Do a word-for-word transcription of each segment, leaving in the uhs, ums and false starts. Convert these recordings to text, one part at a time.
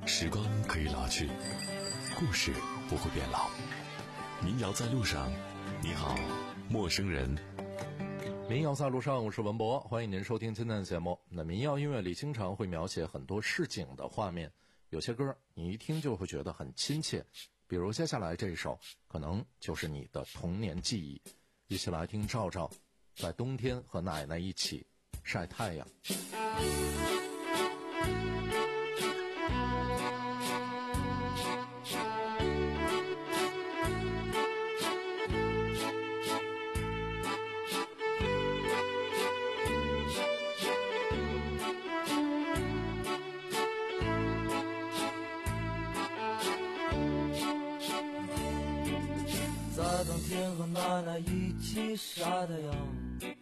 时光可以老去，故事不会变老。民谣在路上，你好，陌生人。 民谣在路上，我是文博，欢迎您收听今天的节目。那民谣音乐里经常会描写很多市井的画面，有些歌你一听就会觉得很亲切，比如接下来这一首可能就是你的童年记忆。一起来听赵赵在冬天和奶奶一起晒太阳。 在冬天和奶奶一起晒太阳，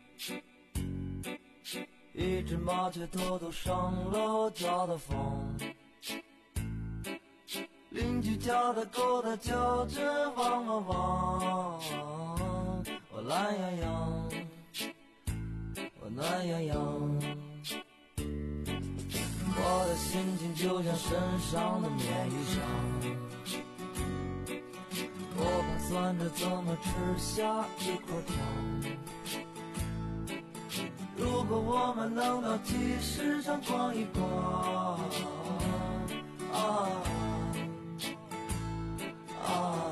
一只麻雀偷偷上了我家的房，邻居家的狗它叫着汪汪汪，我懒洋洋，我懒洋洋，我的心情就像身上的棉衣裳，我盘算着怎么吃下一块糖。如果我们能到集市上逛一逛，啊啊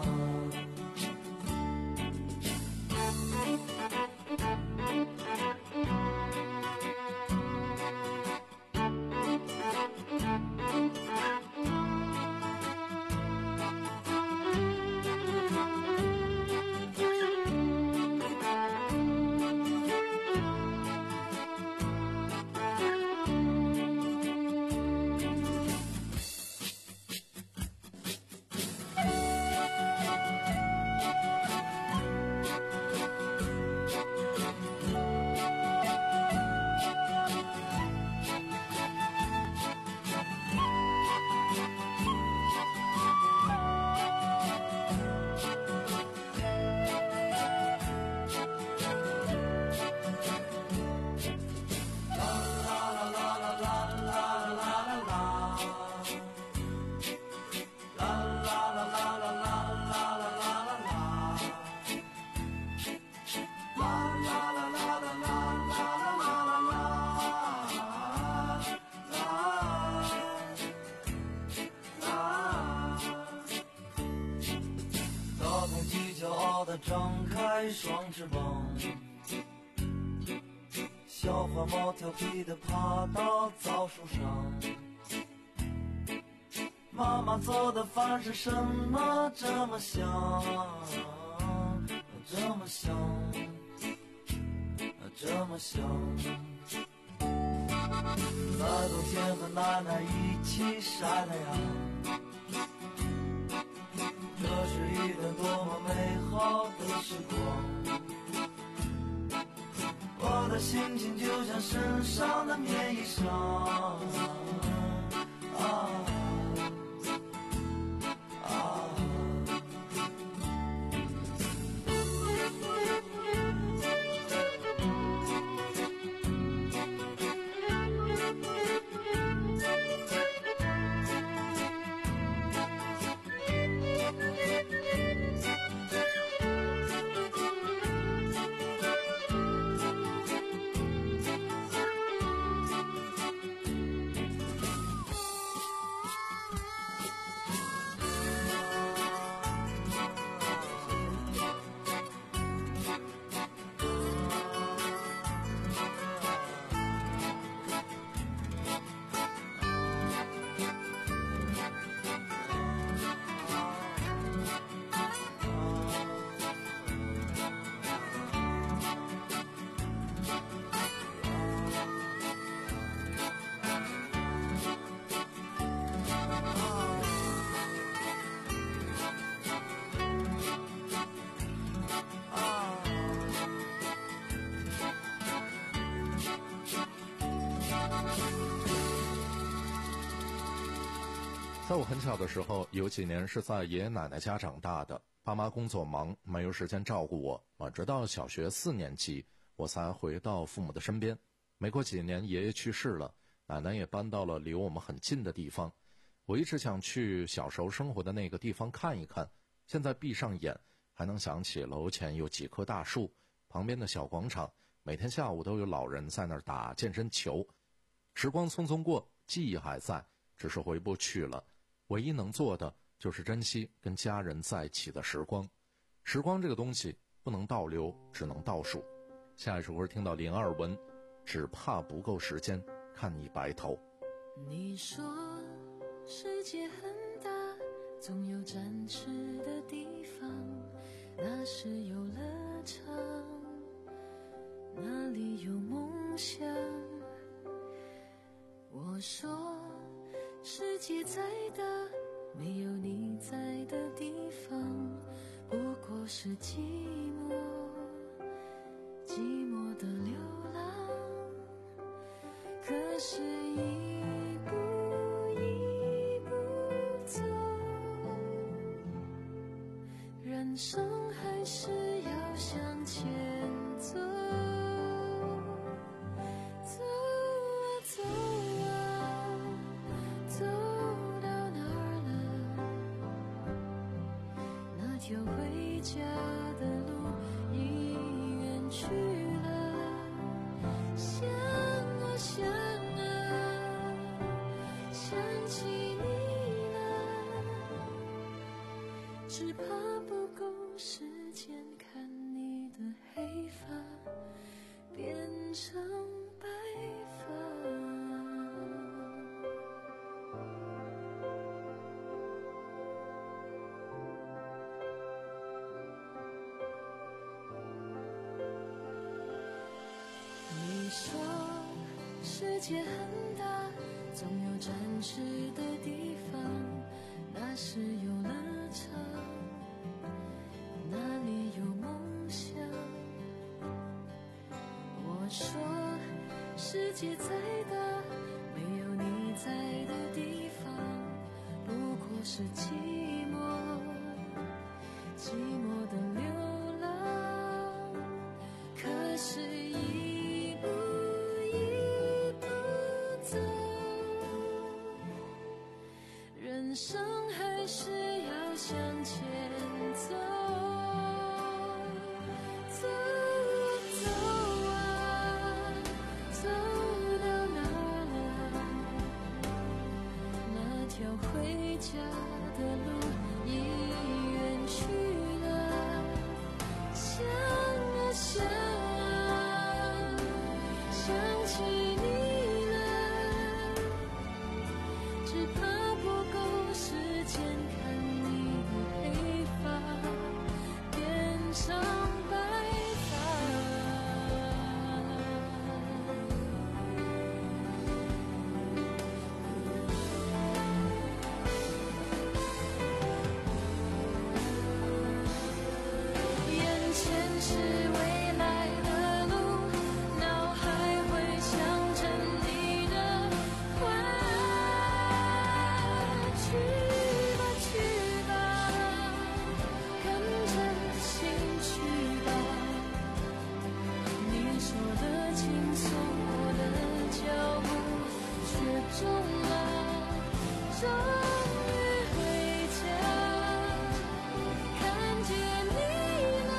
张开双翅膀，小花猫调皮地爬到枣树上，妈妈做的饭是什么这么香，这么香，这么香。在冬天和奶奶一起晒太阳，这是一段多么美好的时光，我的心情就像身上的棉衣裳，啊啊在我很小的时候，有几年是在爷爷奶奶家长大的，爸妈工作忙，没有时间照顾我啊，直到小学四年级，我才回到父母的身边。没过几年，爷爷去世了，奶奶也搬到了离我们很近的地方。 我一直想去小时候生活的那个地方看一看，现在闭上眼还能想起楼前有几棵大树，旁边的小广场，每天下午都有老人在那儿打健身球。时光匆匆过，记忆还在，只是回不去了。唯一能做的就是珍惜跟家人在一起的时光。时光这个东西不能倒流，只能倒数。下一首歌听到林二文，只怕不够时间看你白头。 你说世界很大，总有展翅的地方，那是游乐场，那里有梦想。我说世界再大，没有你在的地方，不过是寂寞，寂寞的流浪。可是一步一步走，人生还是要向前走。走啊走啊，走到哪儿了？那条回家的路已远去了。想啊想啊，想起你了，只怕不够时间看你的黑发变成白发。你说世界很大，总有展翅的地方，那是游乐场，那里有梦想。我说世界再大，没有你在的地方，不过是寂寞，寂寞的流浪。可是一步一步走，人生还是要向前走。走啊走啊，走到哪了？那条回家的路已远去了。想啊想啊，想起你了，只怕不够时间看你的黑发变成白眼前是未来的路，脑海会想着你的话。去吧去吧，跟着心去吧。你说的轻松，我的脚步却重了。终于回家，看见你了，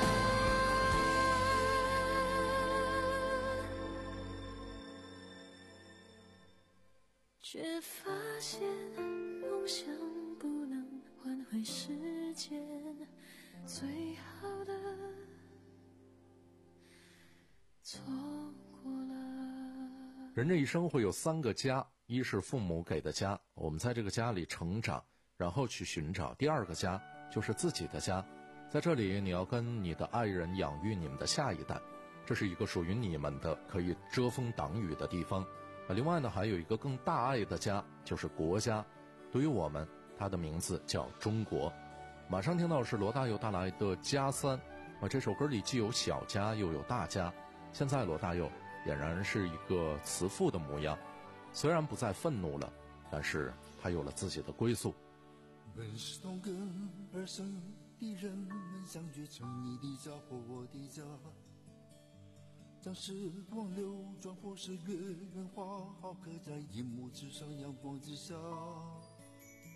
却发现梦想不能换回时间，最好的错过了。 人这一生会有三个家，一是父母给的家，我们在这个家里成长，然后去寻找；第二个家就是自己的家，在这里你要跟你的爱人养育你们的下一代，这是一个属于你们的可以遮风挡雨的地方。另外呢，还有一个更大爱的家，就是国家。对于我们，它的名字叫中国。马上听到是罗大佑带来的《家三》啊，这首歌里既有小家又有大家。现在罗大佑俨然是一个慈父的模样，虽然不再愤怒了，但是他有了自己的归宿。 本是同根而生的人们相聚成你的家或我的家，将时光流转或是月圆花好刻在银幕之上阳光之下。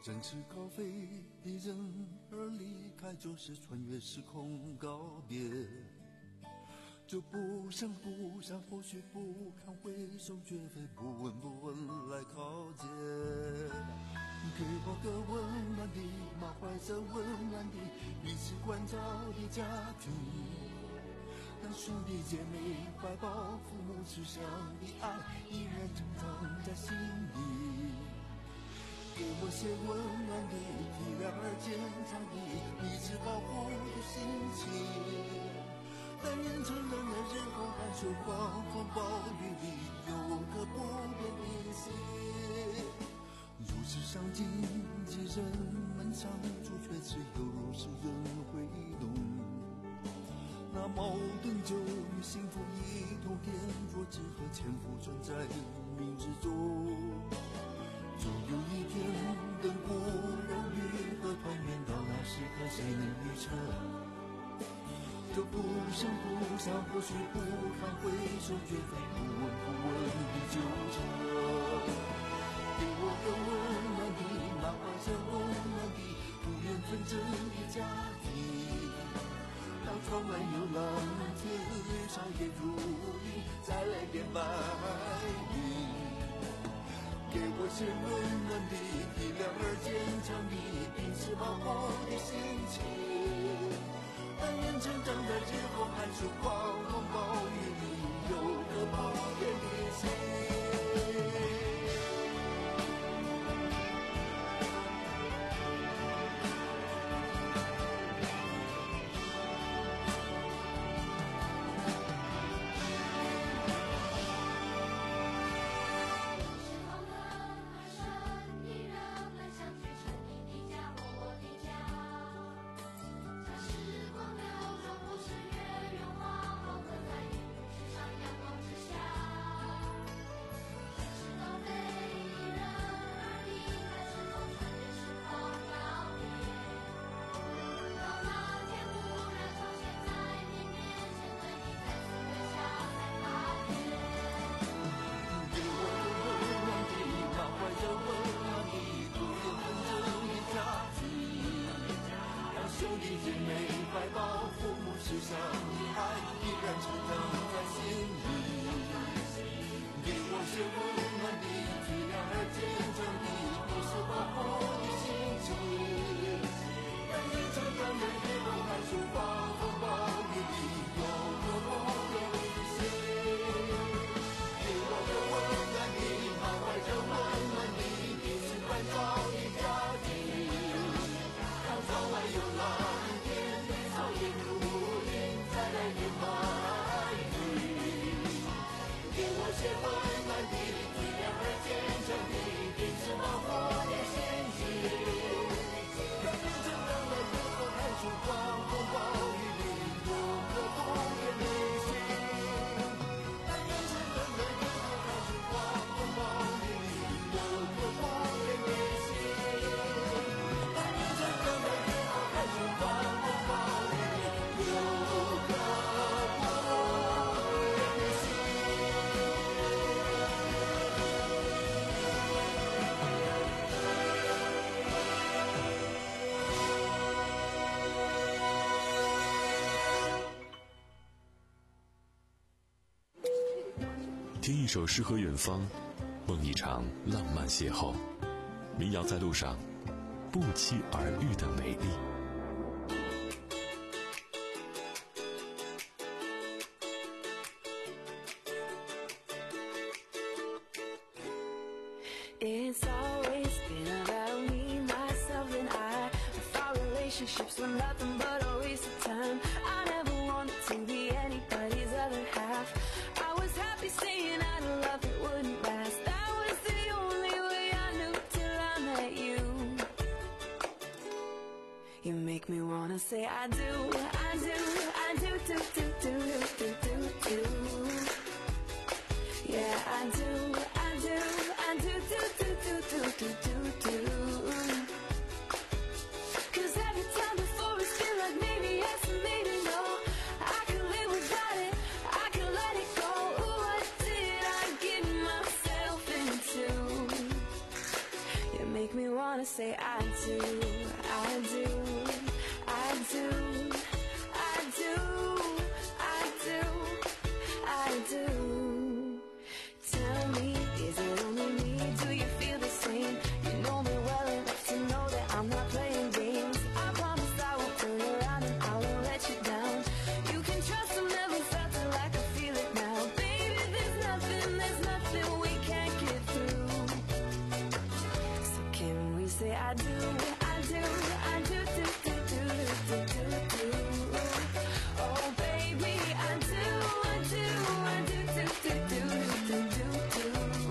展翅高飞的人儿离开，就是穿越时空告别。就不想不想，或许不堪回首，绝非不闻不问来靠近。给我个温暖的，满怀着温暖的，彼此关照的家庭。让兄弟姐妹怀抱，父母慈祥的爱依然成长在心里。给我些温暖的，体谅而坚强的，彼此保护的心情。但愿成长的日后，含受狂风暴雨里，有个不变的心。如此上进的人们相处，却只有如此人会懂。那矛盾就与幸福一同点着，只和潜伏存在明日中。总有一天，等骨肉愈合团圆到那时刻，谁能预测？这不声不响，或许不堪回首，绝非不闻不问的纠缠。给我个温暖的，满怀着温暖的，不愿纷争的家庭。当窗外有蓝天，长夜如云，再来点白云。给我些温暖的，体谅而坚强的，彼此保护的心情。但愿成长在之后，含受狂风暴雨里，有个不变的心。 听一首诗和远方，梦一场浪漫邂逅。民谣在路上，不期而遇的美丽。 It's always been about me, myself and I. I thought relationships were nothing but a waste of time. I never wanted to be anybody's other half. I was happy saying I'd love it wouldn't last. That was the only way I knew till I met you. You make me wanna say I do, I do, I do, do, do, do, do, do, do. Yeah, I do, I do, I do, do, do, do, do, do, do, do. Cause every time before it feel like maybe yes and maybe no. I can live without it, I can let it go. Ooh, what did I get myself into? You make me wanna wanna say I do, I do, I do, I do, I do, I do. Tell me, is it only me? Do you feel the same? You know me well enough to know that I'm not playing games. I promise I won't turn around and I won't let you down. You can trust I've never felt it like I feel it now. Baby, there's nothing, there's nothing we can't get through. So can we say I do, I do, I do, do, do, do, do, do, do. Oh baby, I do, I do, I do, do, do, do, do, do, do.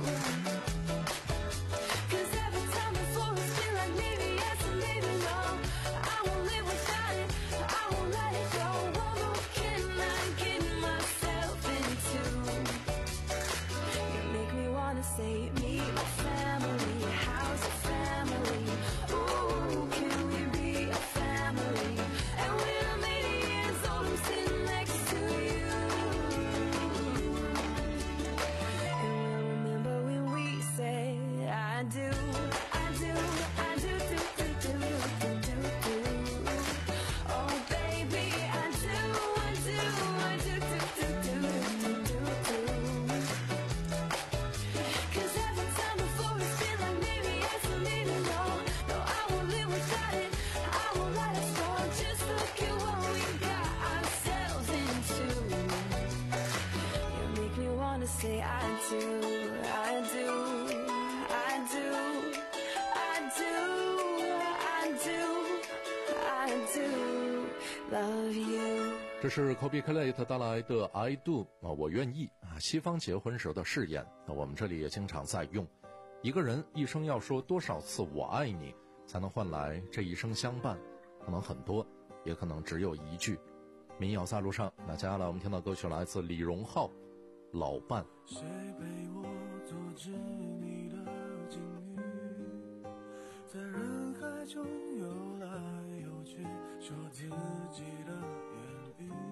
Cause every time before it's feel like maybe yes and maybe no. I won't live without it, I won't let it go. What more can I get myself into? You make me wanna say meet my family, how's your family? Ooh, can we be a family? And when I'm eighty years old, I'm sitting next to you. And we'll remember when we said I do, I do, I do, do, do, do, do, do, do. Oh baby, I do, I do, I do, do, do, do, do, do, do. Cause every time before it's feel like maybe yes or maybe no. No, I won't live without it, I won't let us go. Just look at what we got ourselves into. You make me wanna say I do, I do, I do, I do, I do, I do love you. 这是 Kobe Clay 带来的 I do 啊，我愿意啊，西方结婚时的誓言。那我们这里也经常在用。一个人一生要说多少次我爱你，才能换来这一生相伴？可能很多，也可能只有一句。民谣在路上，那接下来我们听到歌曲来自李荣浩，《老伴》。 谁陪我做织你的金鱼，在人海中游来游去，说自己的言语。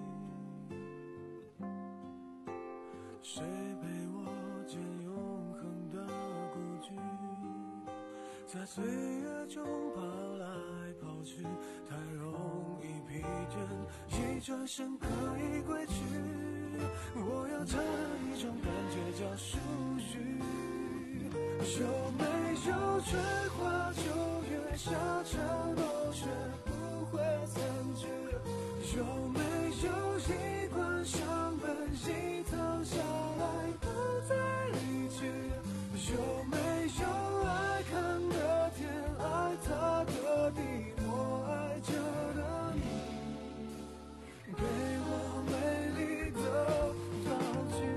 谁陪我见永恒的故居，在岁月中跑来跑去，太容易疲倦，一转身可以归去。我要这一种感觉叫属于，有没有春花秋月，沙场落雪不会散去，有没有一关上门一趟下来不再离去，有没有爱看的天爱他的地，我爱着的你，给我美丽的道具。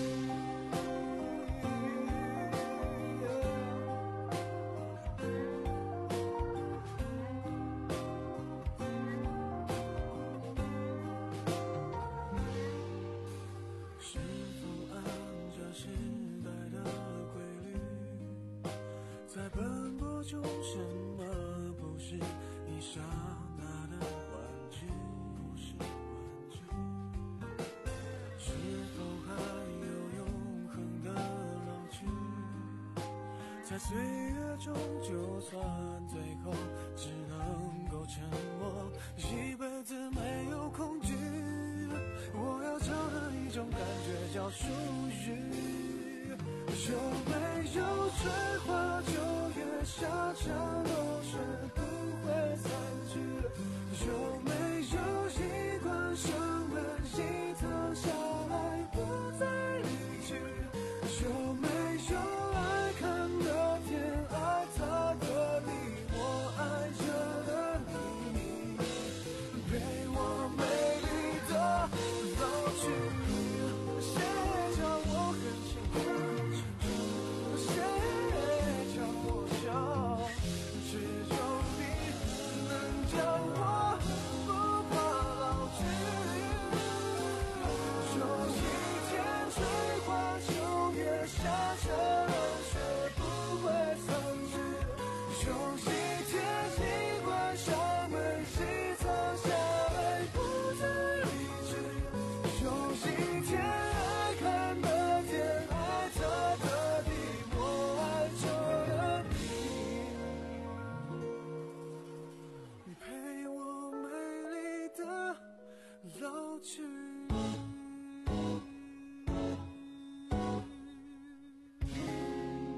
是否按着时代的规律，在奔波中什么不是一刹那的玩具？不是玩具。是否还有永恒的老去？在岁月中，就算最后只能够沉默，一辈子没有恐惧。我要找的一种感觉叫属于，有没有春花秋月，沙场落雪不会散去，有没有一关上门一趟下来不再离去，有没有爱看的天爱他的地，我爱着的你，陪我美丽的老去。谁叫我很清楚，谁叫我笑，只有你能叫我不怕老去。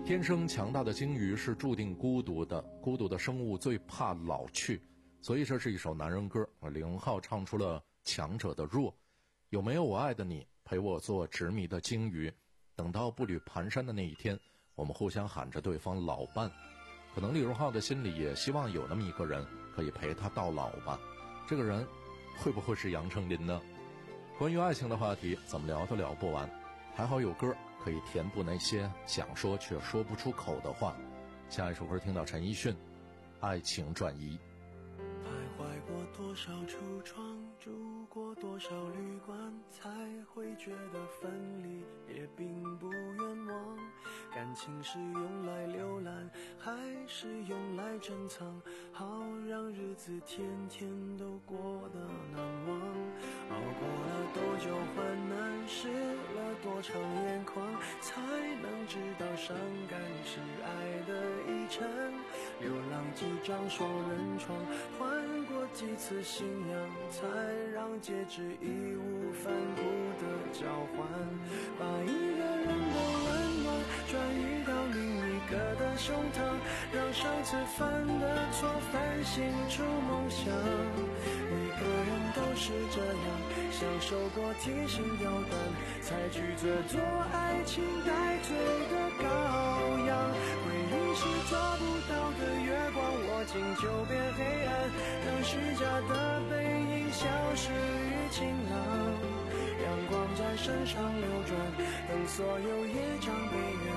天生强大的鲸鱼是注定孤独的，孤独的生物最怕老去，所以这是一首男人歌。李荣浩唱出了强者的弱，有没有我爱的你，陪我做执迷的鲸鱼，等到步履蹒跚的那一天，我们互相喊着对方老伴。可能李荣浩的心里也希望有那么一个人可以陪他到老吧，这个人会不会是杨丞琳呢？关于爱情的话题怎么聊都聊不完，还好有歌可以填补那些想说却说不出口的话。下一首歌听到陈奕迅《爱情转移》。 徘徊过多少橱窗，住过多少旅馆，才会觉得分离也并不冤枉。感情是用来浏览，还是用来珍藏？好让日子天天都过得难忘。熬过了多久患难，湿了多长眼眶，才能知道伤感是爱的遗产。流浪几张双人床，换过几次信仰，才让戒指义无反顾的交换。把一个人的温暖转移到另一个的胸膛，让上次犯的错反省出梦想。每个人都是这样，享受过提心吊胆，才拒绝做爱情带罪的羔羊。回忆是抓不到的月光，握紧就变黑暗，让虚假的背影消失于晴朗。阳光在身上流转，等所有业障被原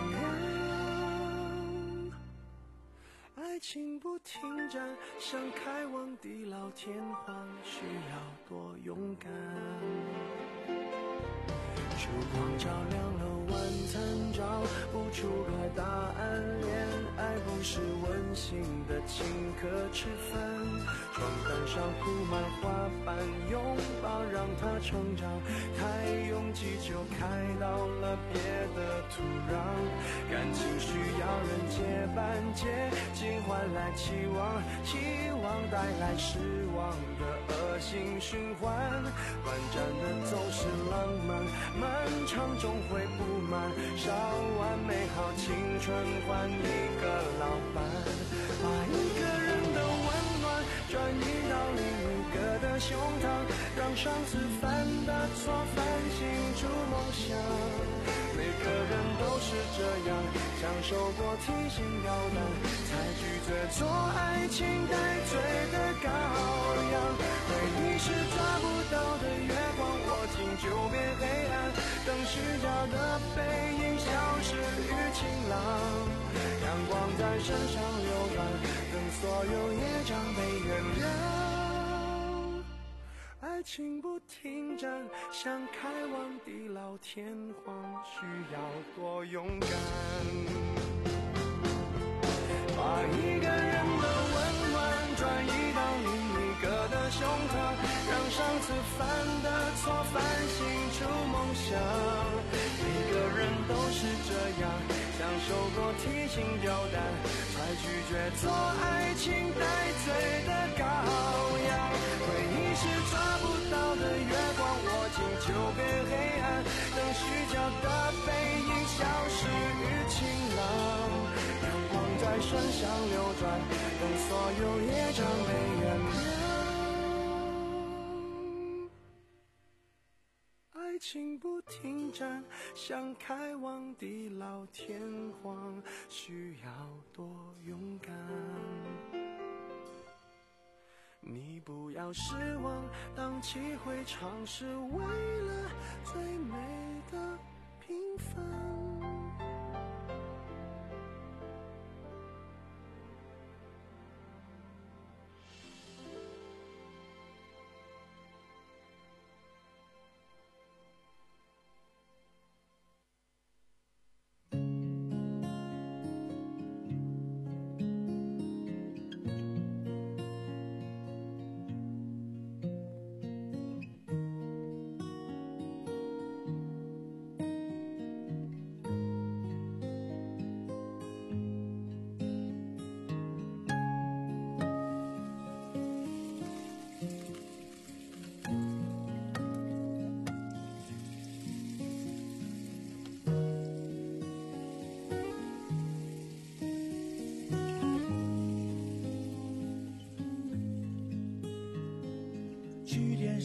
谅。爱情不停站，想开往地老天荒，需要多勇敢。烛光照亮了晚餐，找不出个答案。恋爱不是温馨的请客吃饭，床单上铺满花瓣，拥抱让它成长。太拥挤就开到了别的土壤，感情需要人结伴，接近换来期望，期望带来失望的恶性循环。短暂的总是浪漫，漫长终会不满，烧完美好青春换一个老伴。把一个人的温暖转移到另一个的胸膛，让上次犯的错反省出梦想。每个人都是这样，享受过提心吊胆，才拒绝做爱情带罪的羔羊。回忆是抓不到的月光，握紧就变黑暗，等虚假的背影消失于晴朗。阳光在身上流转，等所有业障被原谅。爱情不停站，想开往地老天荒，需要多勇敢。把一个人的温暖转移到另一个的胸膛，让上次犯的错反省出梦想。每个人都是这样，享受过提心吊胆，才拒绝做爱情带罪的羔羊。回忆是抓不到的月光，握紧就变黑暗，等虚假的背影消失于晴朗。阳光在身上流转，等所有业障被原谅。爱情不停站，想开往地老天荒，需要多勇敢。你不要失望，荡气回肠是为了最美的平凡。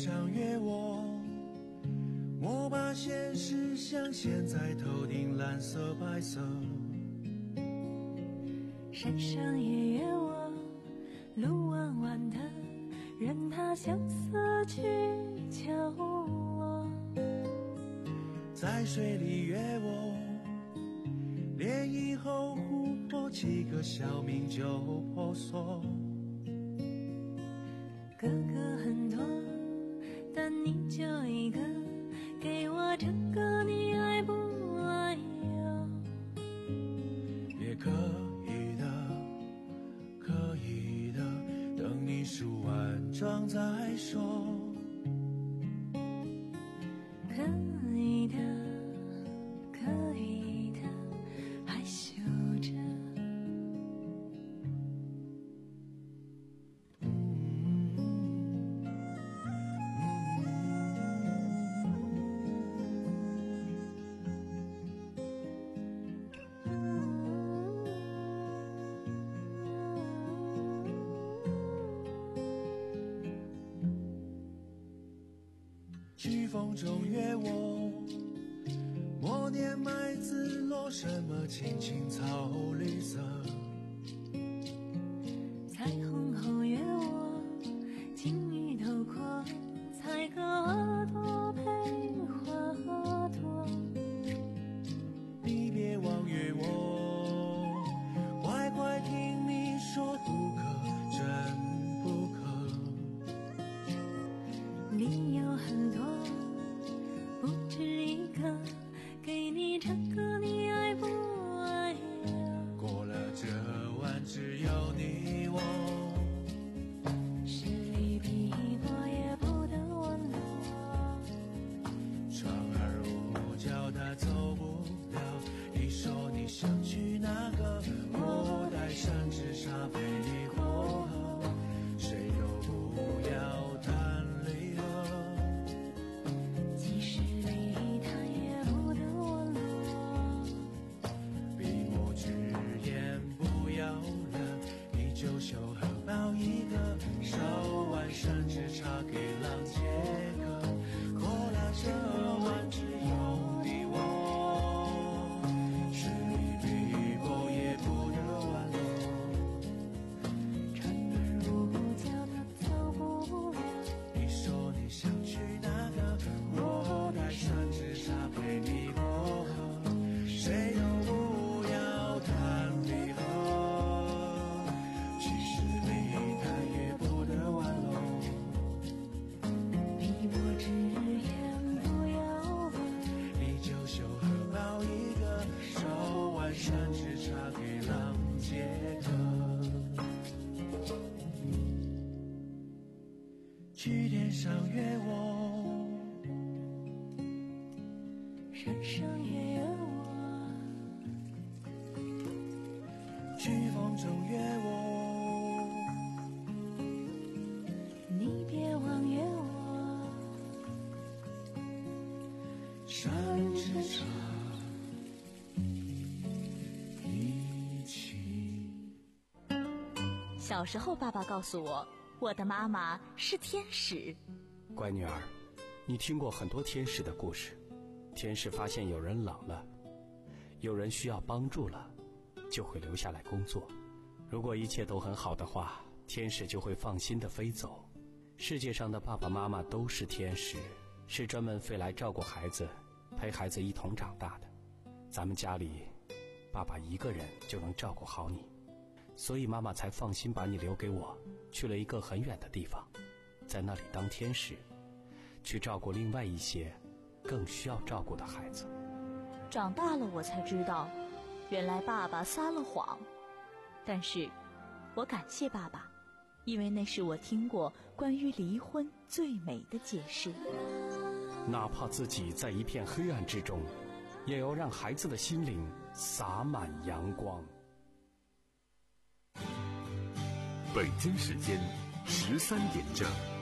上约我，我把现实像现在头顶蓝色白色。 山上也约我，路弯弯的，任它相思去敲我。 在水里约我，涟漪后湖泊几个小名就婆娑。 哥哥很多，但你就一个，给我这个你爱不爱哟？ 也可以的，可以的，等你数完账再说。 可以的，可以的，害羞着。 飓风中约我，默念麦子落什么青青草绿色。 彩虹后约我，晴雨透过，采个花朵配花朵。 你别忘约我，乖乖听你说不可，真不可。 理由很多，不止一个，给你这个你爱不爱呀？ 过了这弯只有你我， 十里碧波也不得问我。 船儿无脚它走不了，你说你想去哪个？我带扇子沙陪你过河，谁都不要谈离合。 几十里它也不得问我。 笔墨纸砚不要了，你就绣荷包一个，手腕扇子插给浪接客。过了这弯只有你我，十里碧波也不得挽留。 船儿无脚它走不了， 你说你想去哪个？我带扇子沙陪你过河，谁都不要谈离合。其实离开也不得挽留。 笔墨纸砚不要问。 你就绣荷包一个，手腕扇子插给浪接客。去天上约我， 山上也约我， 飓风中约我， 你别忘约我。 山之茶一起。 小时候，爸爸告诉我，我的妈妈是天使。 乖女儿，你听过很多天使的故事。天使发现有人冷了，有人需要帮助了，就会留下来工作。如果一切都很好的话，天使就会放心地飞走。世界上的爸爸妈妈都是天使，是专门飞来照顾孩子，陪孩子一同长大的。咱们家里，爸爸一个人就能照顾好你，所以妈妈才放心把你留给我，去了一个很远的地方，在那里当天使，去照顾另外一些更需要照顾的孩子。 长大了我才知道，原来爸爸撒了谎。但是我感谢爸爸，因为那是我听过关于离婚最美的解释。 哪怕自己在一片黑暗之中，也要让孩子的心灵洒满阳光。 北京时间十三点整。